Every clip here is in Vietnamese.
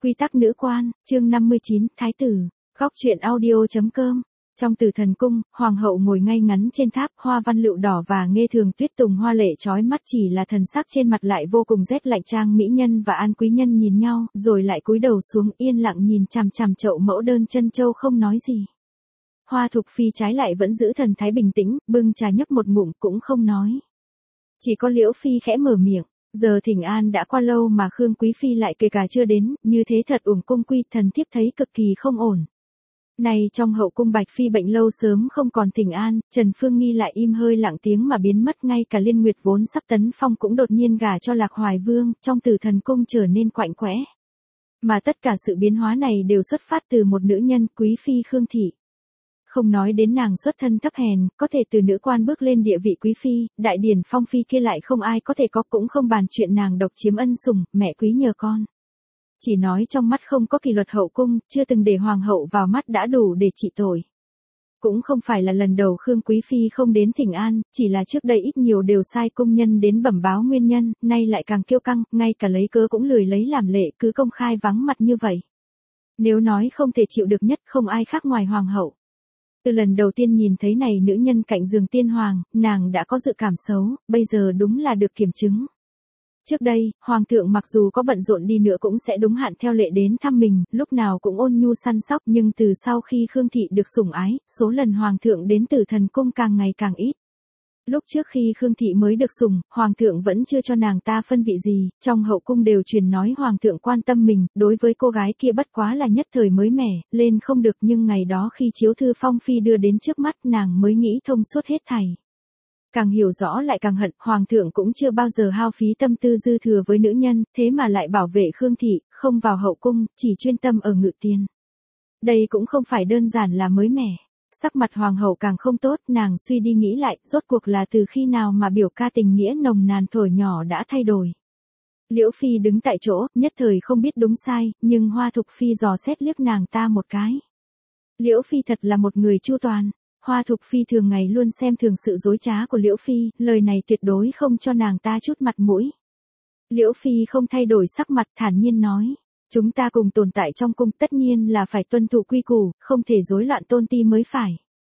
Quy tắc nữ quan, chương 59, Thái tử, góc truyện audio.com. Trong Tử Thần Cung, hoàng hậu ngồi ngay ngắn trên tháp, hoa văn lựu đỏ và nghe thường tuyết tùng hoa lệ chói mắt, chỉ là thần sắc trên mặt lại vô cùng rét lạnh. Trang mỹ nhân và An quý nhân nhìn nhau, rồi lại cúi đầu xuống yên lặng nhìn chằm chằm chậu mẫu đơn chân châu không nói gì. Hoa Thục Phi trái lại vẫn giữ thần thái bình tĩnh, bưng trà nhấp một ngụm cũng không nói. Chỉ có Liễu Phi khẽ mở miệng. Giờ thỉnh an đã qua lâu mà Khương Quý Phi lại kể cả chưa đến, như thế thật uổng cung quy. Thần thiếp thấy cực kỳ không ổn. Này trong hậu cung Bạch Phi bệnh lâu sớm không còn thỉnh an, Trần Phương Nghi lại im hơi lặng tiếng mà biến mất. Ngay cả Liên Nguyệt vốn sắp tấn phong cũng đột nhiên gả cho Lạc Hoài Vương, trong Tử Thần Cung trở nên quạnh quẽ. Mà tất cả sự biến hóa này đều xuất phát từ một nữ nhân, Quý Phi Khương Thị. Không nói đến nàng xuất thân thấp hèn, có thể từ nữ quan bước lên địa vị quý phi, đại điển phong phi kia lại không ai có thể có, cũng không bàn chuyện nàng độc chiếm ân sủng, mẹ quý nhờ con. Chỉ nói trong mắt không có kỷ luật hậu cung, chưa từng để hoàng hậu vào mắt đã đủ để trị tội. Cũng không phải là lần đầu Khương Quý Phi không đến thỉnh an, chỉ là trước đây ít nhiều đều sai cung nhân đến bẩm báo nguyên nhân, nay lại càng kiêu căng, ngay cả lấy cớ cũng lười lấy làm lệ, cứ công khai vắng mặt như vậy. Nếu nói không thể chịu được nhất không ai khác ngoài hoàng hậu. Từ lần đầu tiên nhìn thấy này nữ nhân cạnh giường tiên hoàng, nàng đã có dự cảm xấu, bây giờ đúng là được kiểm chứng. Trước đây, hoàng thượng mặc dù có bận rộn đi nữa cũng sẽ đúng hạn theo lệ đến thăm mình, lúc nào cũng ôn nhu săn sóc, nhưng từ sau khi Khương Thị được sủng ái, số lần hoàng thượng đến Tử Thần Cung càng ngày càng ít. Lúc trước khi Khương Thị mới được sủng, hoàng thượng vẫn chưa cho nàng ta phân vị gì, trong hậu cung đều truyền nói hoàng thượng quan tâm mình, đối với cô gái kia bất quá là nhất thời mới mẻ, lên không được, nhưng ngày đó khi chiếu thư phong phi đưa đến trước mắt nàng mới nghĩ thông suốt hết thảy. Càng hiểu rõ lại càng hận, hoàng thượng cũng chưa bao giờ hao phí tâm tư dư thừa với nữ nhân, thế mà lại bảo vệ Khương Thị, không vào hậu cung, chỉ chuyên tâm ở ngự tiền. Đây cũng không phải đơn giản là mới mẻ. Sắc mặt hoàng hậu càng không tốt, nàng suy đi nghĩ lại, rốt cuộc là từ khi nào mà biểu ca tình nghĩa nồng nàn thổi nhỏ đã thay đổi. Liễu Phi đứng tại chỗ, nhất thời không biết đúng sai, nhưng Hoa Thục Phi dò xét liếc nàng ta một cái. Liễu Phi thật là một người chu toàn. Hoa Thục Phi thường ngày luôn xem thường sự dối trá của Liễu Phi, lời này tuyệt đối không cho nàng ta chút mặt mũi. Liễu Phi không thay đổi sắc mặt, thản nhiên nói. Chúng ta cùng tồn tại trong cung, tất nhiên là phải tuân thủ quy củ, không thể rối loạn tôn ti mới phải.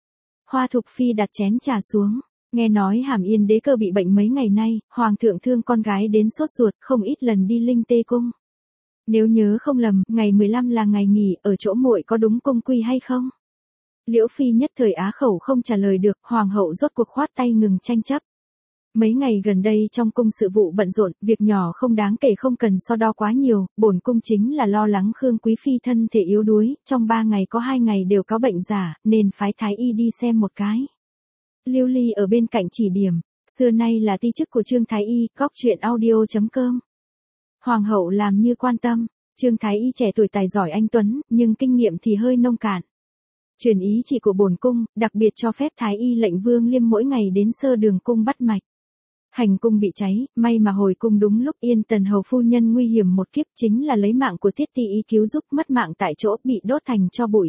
Hoa Thục Phi đặt chén trà xuống, nghe nói Hàm Yên đế cơ bị bệnh mấy ngày nay, hoàng thượng thương con gái đến sốt ruột, không ít lần đi Linh Tê cung. Nếu nhớ không lầm, ngày 15 là ngày nghỉ, ở chỗ muội có đúng cung quy hay không? Liễu Phi nhất thời á khẩu không trả lời được, hoàng hậu rốt cuộc khoát tay ngừng tranh chấp. Mấy ngày gần đây trong cung sự vụ bận rộn, việc nhỏ không đáng kể không cần so đo quá nhiều, bổn cung chính là lo lắng Khương Quý Phi thân thể yếu đuối, trong 3 ngày có 2 ngày đều có bệnh giả, nên phái thái y đi xem một cái. Lưu Ly ở bên cạnh chỉ điểm, xưa nay là ti chức của Trương Thái Y, góc truyện audio.com. Hoàng hậu làm như quan tâm, Trương Thái Y trẻ tuổi tài giỏi anh tuấn, nhưng kinh nghiệm thì hơi nông cạn. Truyền ý chỉ của bổn cung, đặc biệt cho phép Thái Y lệnh Vương Liêm mỗi ngày đến Sơ Đường cung bắt mạch. Hành cung bị cháy, may mà hồi cung đúng lúc, Yên Tần hầu phu nhân nguy hiểm một kiếp, chính là lấy mạng của Tiết Ti Y cứu giúp, mất mạng tại chỗ, bị đốt thành tro bụi.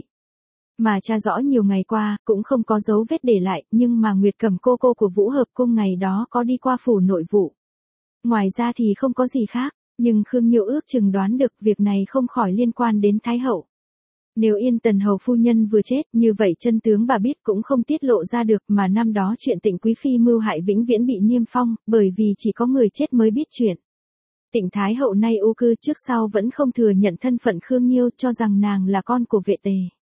Mà tra rõ nhiều ngày qua, cũng không có dấu vết để lại, nhưng mà Nguyệt Cẩm cô của Vũ Hợp cung ngày đó có đi qua phủ nội vụ. Ngoài ra thì không có gì khác, nhưng Khương Nhiêu ước chừng đoán được việc này không khỏi liên quan đến Thái hậu. Nếu Yên Tần hầu phu nhân vừa chết, như vậy chân tướng bà biết cũng không tiết lộ ra được, mà năm đó chuyện Tịnh Quý Phi mưu hại vĩnh viễn bị niêm phong, bởi vì chỉ có người chết mới biết chuyện. Tịnh Thái hậu nay ưu cư trước sau vẫn không thừa nhận thân phận Khương Nhiêu, cho rằng nàng là con của Vệ Tề.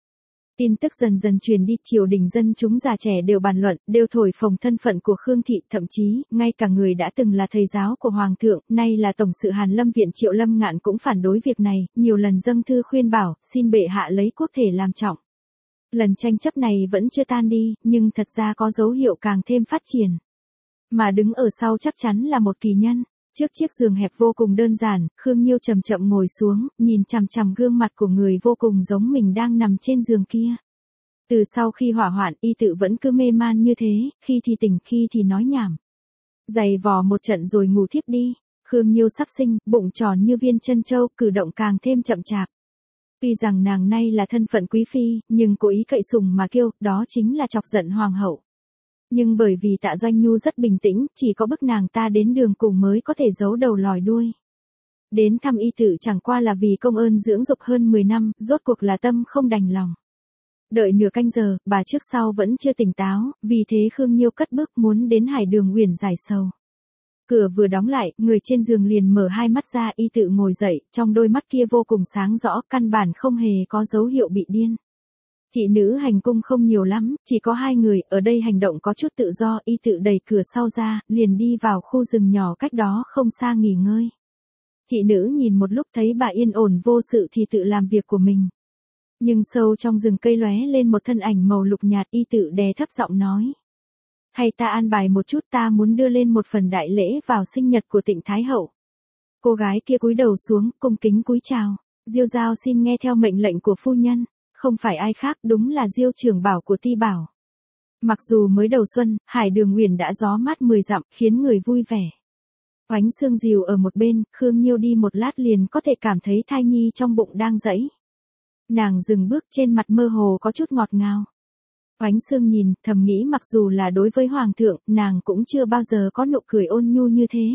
Tin tức dần dần truyền đi, triều đình dân chúng già trẻ đều bàn luận, đều thổi phồng thân phận của Khương Thị, thậm chí, ngay cả người đã từng là thầy giáo của Hoàng thượng, nay là Tổng sự Hàn Lâm Viện Triệu Lâm Ngạn cũng phản đối việc này, nhiều lần dâng thư khuyên bảo, xin bệ hạ lấy quốc thể làm trọng. Lần tranh chấp này vẫn chưa tan đi, nhưng thật ra có dấu hiệu càng thêm phát triển. Mà đứng ở sau chắc chắn là một kỳ nhân. Trước chiếc giường hẹp vô cùng đơn giản, Khương Nhiêu chậm chậm ngồi xuống, nhìn chằm chằm gương mặt của người vô cùng giống mình đang nằm trên giường kia. Từ sau khi hỏa hoạn, y tự vẫn cứ mê man như thế, khi thì tỉnh, khi thì nói nhảm. Giày vò một trận rồi ngủ thiếp đi. Khương Nhiêu sắp sinh, bụng tròn như viên chân châu, cử động càng thêm chậm chạp. Tuy rằng nàng nay là thân phận quý phi, nhưng cố ý cậy sùng mà kêu, đó chính là chọc giận hoàng hậu. Nhưng bởi vì Tạ Doanh Nhu rất bình tĩnh, chỉ có bức nàng ta đến đường cùng mới có thể giấu đầu lòi đuôi. Đến thăm y tự chẳng qua là vì công ơn dưỡng dục hơn 10 năm, rốt cuộc là tâm không đành lòng. Đợi nửa canh giờ, bà trước sau vẫn chưa tỉnh táo, vì thế Khương Nhiêu cất bước muốn đến Hải Đường Uyển giải sầu. Cửa vừa đóng lại, người trên giường liền mở hai mắt ra, y tự ngồi dậy, trong đôi mắt kia vô cùng sáng rõ, căn bản không hề có dấu hiệu bị điên. Thị nữ hành cung không nhiều lắm, chỉ có 2 người, ở đây hành động có chút tự do, y tự đẩy cửa sau ra, liền đi vào khu rừng nhỏ cách đó không xa nghỉ ngơi. Thị nữ nhìn một lúc thấy bà yên ổn vô sự thì tự làm việc của mình. Nhưng sâu trong rừng cây lóe lên một thân ảnh màu lục nhạt, y tự đè thấp giọng nói. Hay ta an bài một chút, ta muốn đưa lên một phần đại lễ vào sinh nhật của Tịnh Thái Hậu. Cô gái kia cúi đầu xuống, cung kính cúi chào. Diêu Giao xin nghe theo mệnh lệnh của phu nhân, không phải ai khác, đúng là Diêu trưởng bảo của Ti Bảo. Mặc dù mới đầu xuân, Hải Đường Uyển đã gió mát 10 dặm, khiến người vui vẻ. Oánh Sương dìu ở một bên, Khương Nhiêu đi một lát liền có thể cảm thấy thai nhi trong bụng đang dẫy. Nàng dừng bước, trên mặt mơ hồ có chút ngọt ngào. Oánh Sương nhìn, thầm nghĩ mặc dù là đối với Hoàng thượng, nàng cũng chưa bao giờ có nụ cười ôn nhu như thế.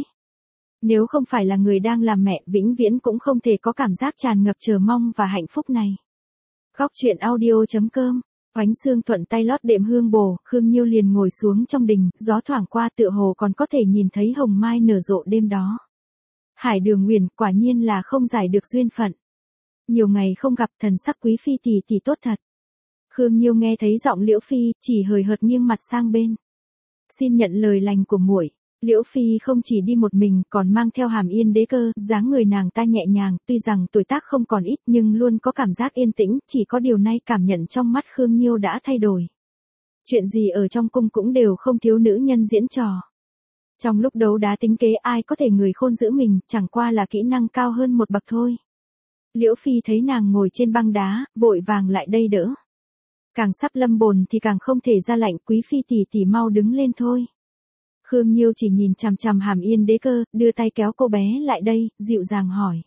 Nếu không phải là người đang làm mẹ, vĩnh viễn cũng không thể có cảm giác tràn ngập chờ mong và hạnh phúc này. Góc truyện audio.com. Oánh Sương thuận tay lót đệm hương bồ, Khương Nhiêu liền ngồi xuống trong đình, gió thoảng qua tựa hồ còn có thể nhìn thấy hồng mai nở rộ đêm đó. Hải Đường Uyển quả nhiên là không giải được duyên phận. Nhiều ngày không gặp, thần sắc quý phi tỷ tốt thật. Khương Nhiêu nghe thấy giọng Liễu Phi, chỉ hời hợt nghiêng mặt sang bên. Xin nhận lời lành của muội. Liễu Phi không chỉ đi một mình, còn mang theo Hàm Yên đế cơ, dáng người nàng ta nhẹ nhàng, tuy rằng tuổi tác không còn ít nhưng luôn có cảm giác yên tĩnh, chỉ có điều này cảm nhận trong mắt Khương Nhiêu đã thay đổi. Chuyện gì ở trong cung cũng đều không thiếu nữ nhân diễn trò. Trong lúc đấu đá tính kế ai có thể người khôn giữ mình, chẳng qua là kỹ năng cao hơn một bậc thôi. Liễu Phi thấy nàng ngồi trên băng đá, vội vàng lại đây đỡ. Càng sắp lâm bồn thì càng không thể ra lệnh, quý phi tỷ mau đứng lên thôi. Khương Nhiêu chỉ nhìn chằm chằm Hàm Yên đế cơ, đưa tay kéo cô bé lại đây, dịu dàng hỏi.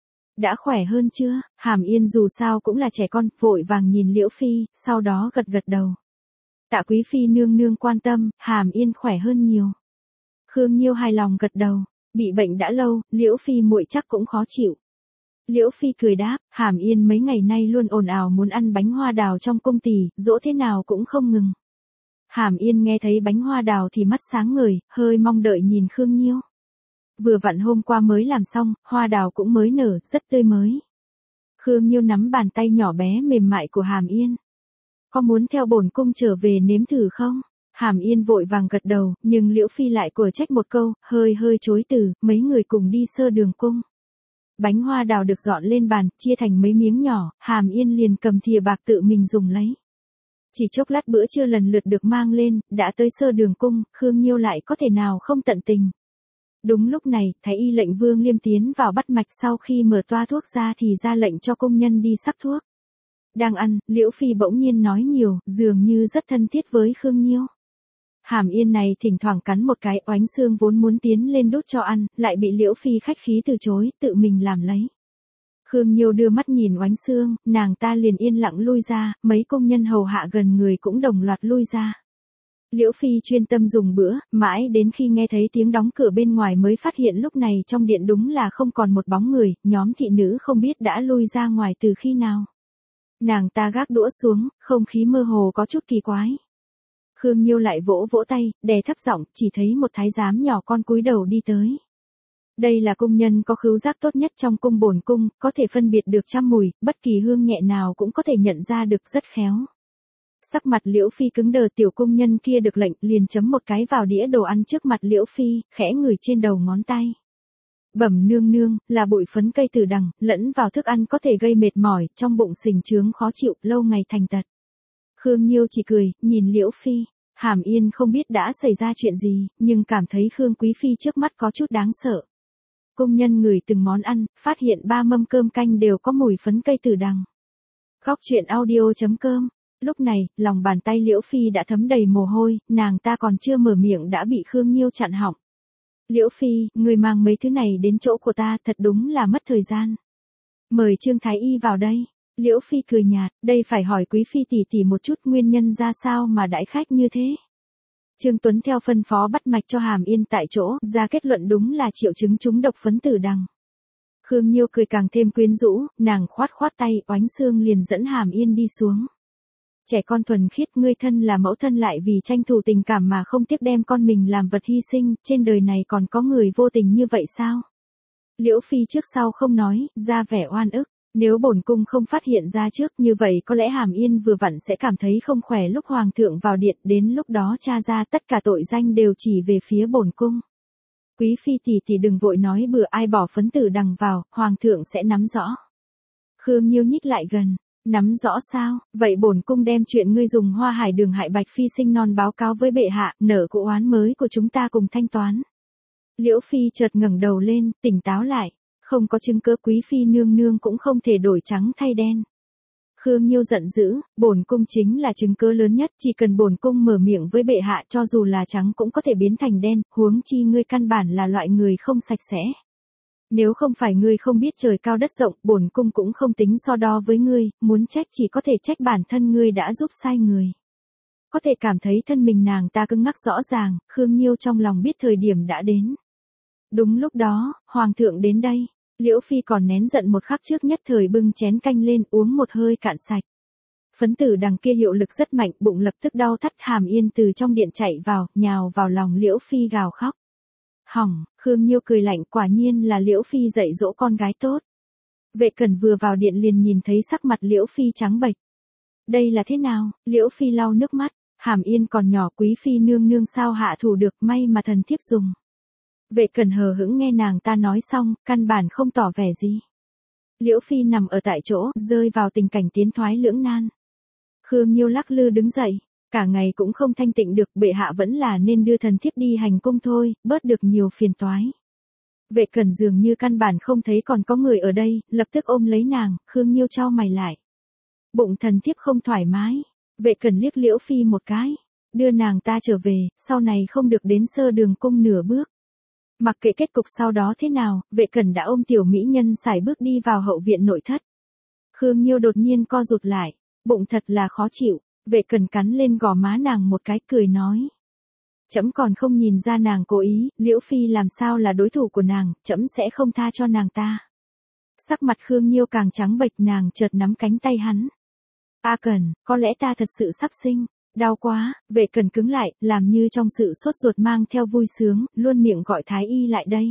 Đã khỏe hơn chưa? Hàm Yên dù sao cũng là trẻ con, vội vàng nhìn Liễu Phi, sau đó gật gật đầu. Tạ quý phi nương nương quan tâm, Hàm Yên khỏe hơn nhiều. Khương Nhiêu hài lòng gật đầu, bị bệnh đã lâu, Liễu Phi muội chắc cũng khó chịu. Liễu Phi cười đáp, Hàm Yên mấy ngày nay luôn ồn ào muốn ăn bánh hoa đào trong cung tỷ, dỗ thế nào cũng không ngừng. Hàm Yên nghe thấy bánh hoa đào thì mắt sáng ngời, hơi mong đợi nhìn Khương Nhiêu. Vừa vặn hôm qua mới làm xong, hoa đào cũng mới nở, rất tươi mới. Khương Nhiêu nắm bàn tay nhỏ bé mềm mại của Hàm Yên. Có muốn theo bổn cung trở về nếm thử không? Hàm Yên vội vàng gật đầu, nhưng Liễu Phi lại quở trách một câu, hơi chối từ, mấy người cùng đi sơ đường cung. Bánh hoa đào được dọn lên bàn, chia thành mấy miếng nhỏ, Hàm Yên liền cầm thìa bạc tự mình dùng lấy. Chỉ chốc lát bữa trưa lần lượt được mang lên, đã tới sơ đường cung, Khương Nhiêu lại có thể nào không tận tình. Đúng lúc này, thái y lệnh Vương Liêm tiến vào bắt mạch, sau khi mở toa thuốc ra thì ra lệnh cho công nhân đi sắc thuốc. Đang ăn, Liễu Phi bỗng nhiên nói nhiều, dường như rất thân thiết với Khương Nhiêu. Hàm Yên này thỉnh thoảng cắn một cái, Oánh Sương vốn muốn tiến lên đút cho ăn, lại bị Liễu Phi khách khí từ chối, tự mình làm lấy. Khương Nhiêu đưa mắt nhìn Oánh Sương, nàng ta liền yên lặng lui ra, mấy công nhân hầu hạ gần người cũng đồng loạt lui ra. Liễu Phi chuyên tâm dùng bữa, mãi đến khi nghe thấy tiếng đóng cửa bên ngoài mới phát hiện lúc này trong điện đúng là không còn một bóng người, nhóm thị nữ không biết đã lui ra ngoài từ khi nào. Nàng ta gác đũa xuống, không khí mơ hồ có chút kỳ quái. Khương Nhiêu lại vỗ vỗ tay, đè thấp giọng, chỉ thấy một thái giám nhỏ con cúi đầu đi tới. Đây là công nhân có khứu giác tốt nhất trong cung bổn cung, có thể phân biệt được trăm mùi, bất kỳ hương nhẹ nào cũng có thể nhận ra được, rất khéo. Sắc mặt Liễu Phi cứng đờ, tiểu công nhân kia được lệnh liền chấm một cái vào đĩa đồ ăn trước mặt Liễu Phi, khẽ ngửi trên đầu ngón tay. Bẩm nương nương, là bụi phấn cây tử đằng, lẫn vào thức ăn có thể gây mệt mỏi, trong bụng sình chướng khó chịu, lâu ngày thành tật. Khương Nhiêu chỉ cười, nhìn Liễu Phi. Hàm Yên không biết đã xảy ra chuyện gì, nhưng cảm thấy Khương Quý Phi trước mắt có chút đáng sợ. Công nhân ngửi từng món ăn, phát hiện 3 mâm cơm canh đều có mùi phấn cây tử đằng. Góc truyện audio.com. Lúc này, lòng bàn tay Liễu Phi đã thấm đầy mồ hôi, nàng ta còn chưa mở miệng đã bị Khương Nhiêu chặn họng. Liễu Phi, người mang mấy thứ này đến chỗ của ta, thật đúng là mất thời gian. Mời Trương Thái Y vào đây. Liễu Phi cười nhạt, đây phải hỏi Quý Phi tỷ một chút nguyên nhân ra sao mà đãi khách như thế. Trương Tuấn theo phân phó bắt mạch cho Hàm Yên tại chỗ, ra kết luận đúng là triệu chứng trúng độc phấn tử đằng. Khương Nhiêu cười càng thêm quyến rũ, nàng khoát khoát tay, Oánh Xương liền dẫn Hàm Yên đi xuống. Trẻ con thuần khiết, ngươi thân là mẫu thân lại vì tranh thủ tình cảm mà không tiếc đem con mình làm vật hy sinh, trên đời này còn có người vô tình như vậy sao? Liễu Phi trước sau không nói, ra vẻ oan ức. Nếu bổn cung không phát hiện ra trước, như vậy có lẽ Hàm Yên vừa vặn sẽ cảm thấy không khỏe lúc hoàng thượng vào điện, đến lúc đó tra ra tất cả tội danh đều chỉ về phía bổn cung. Quý Phi tỷ tỷ đừng vội nói bừa, ai bỏ phấn tử đằng vào, hoàng thượng sẽ nắm rõ. Khương Nhiêu nhích lại gần, nắm rõ sao? Vậy bổn cung đem chuyện ngươi dùng Hoa Hải Đường hại Bạch Phi sinh non báo cáo với bệ hạ, nợ cũ oán mới của chúng ta cùng thanh toán. Liễu Phi chợt ngẩng đầu lên, tỉnh táo lại. Không có chứng cứ, Quý Phi nương nương cũng không thể đổi trắng thay đen. Khương Nhiêu giận dữ, bổn cung chính là chứng cứ lớn nhất, chỉ cần bổn cung mở miệng với bệ hạ cho dù là trắng cũng có thể biến thành đen, huống chi ngươi căn bản là loại người không sạch sẽ. Nếu không phải ngươi không biết trời cao đất rộng, bổn cung cũng không tính so đo với ngươi, muốn trách chỉ có thể trách bản thân ngươi đã giúp sai người. Có thể cảm thấy thân mình nàng ta cứng ngắc rõ ràng, Khương Nhiêu trong lòng biết thời điểm đã đến. Đúng lúc đó, hoàng thượng đến đây. Liễu Phi còn nén giận một khắc trước nhất thời bưng chén canh lên uống một hơi cạn sạch. Phấn tử đằng kia hiệu lực rất mạnh, bụng lập tức đau thắt. Hàm Yên từ trong điện chạy vào, nhào vào lòng Liễu Phi gào khóc. Hỏng, Khương Nhiêu cười lạnh, quả nhiên là Liễu Phi dạy dỗ con gái tốt. Vệ Cẩn vừa vào điện liền nhìn thấy sắc mặt Liễu Phi trắng bệch. Đây là thế nào? Liễu Phi lau nước mắt, Hàm Yên còn nhỏ, Quý Phi nương nương sao hạ thủ được, may mà thần thiếp dùng. Vệ Cẩn hờ hững nghe nàng ta nói xong, căn bản không tỏ vẻ gì. Liễu Phi nằm ở tại chỗ, rơi vào tình cảnh tiến thoái lưỡng nan. Khương Nhiêu lắc lư đứng dậy, cả ngày cũng không thanh tịnh được, bệ hạ vẫn là nên đưa thần thiếp đi hành cung thôi, bớt được nhiều phiền toái. Vệ Cẩn dường như căn bản không thấy còn có người ở đây, lập tức ôm lấy nàng, Khương Nhiêu chau mày lại. Bụng thần thiếp không thoải mái, Vệ Cẩn liếc Liễu Phi một cái, đưa nàng ta trở về, sau này không được đến Sơ Đường cung nửa bước. Mặc kệ kết cục sau đó thế nào, Vệ Cẩn đã ôm tiểu mỹ nhân sải bước đi vào hậu viện nội thất. Khương Nhiêu đột nhiên co rụt lại, bụng thật là khó chịu, Vệ Cẩn cắn lên gò má nàng một cái cười nói. Trẫm còn không nhìn ra nàng cố ý, Liễu Phi làm sao là đối thủ của nàng, trẫm sẽ không tha cho nàng ta. Sắc mặt Khương Nhiêu càng trắng bệch, nàng chợt nắm cánh tay hắn. A Cẩn, có lẽ ta thật sự sắp sinh. Đau quá, Vệ Cẩn cứng lại, làm như trong sự sốt ruột mang theo vui sướng, luôn miệng gọi thái y lại đây.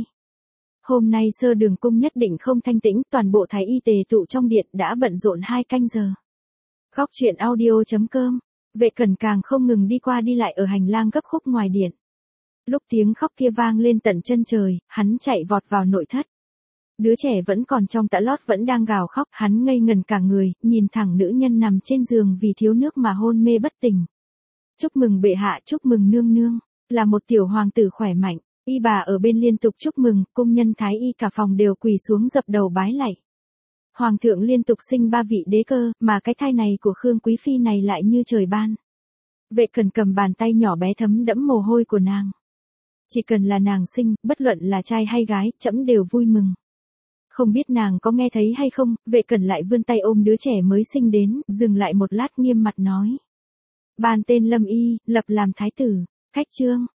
Hôm nay Sơ Đường cung nhất định không thanh tĩnh, toàn bộ thái y tề tụ trong điện đã bận rộn 2 canh giờ. Góc truyện audio.com, Vệ Cẩn càng không ngừng đi qua đi lại ở hành lang gấp khúc ngoài điện. Lúc tiếng khóc kia vang lên tận chân trời, hắn chạy vọt vào nội thất. Đứa trẻ vẫn còn trong tã lót vẫn đang gào khóc, hắn ngây ngần cả người, nhìn thẳng nữ nhân nằm trên giường vì thiếu nước mà hôn mê bất tỉnh. Chúc mừng bệ hạ, chúc mừng nương nương, là một tiểu hoàng tử khỏe mạnh, y bà ở bên liên tục chúc mừng, cung nhân thái y cả phòng đều quỳ xuống dập đầu bái lạy. Hoàng thượng liên tục sinh 3 vị đế cơ, mà cái thai này của Khương Quý Phi này lại như trời ban. Vệ Cẩn cầm bàn tay nhỏ bé thấm đẫm mồ hôi của nàng. Chỉ cần là nàng sinh, bất luận là trai hay gái, trẫm đều vui mừng. Không biết nàng có nghe thấy hay không, Vệ Cẩn lại vươn tay ôm đứa trẻ mới sinh đến, dừng lại một lát nghiêm mặt nói. Ban tên Lâm Y, lập làm thái tử, cách chương.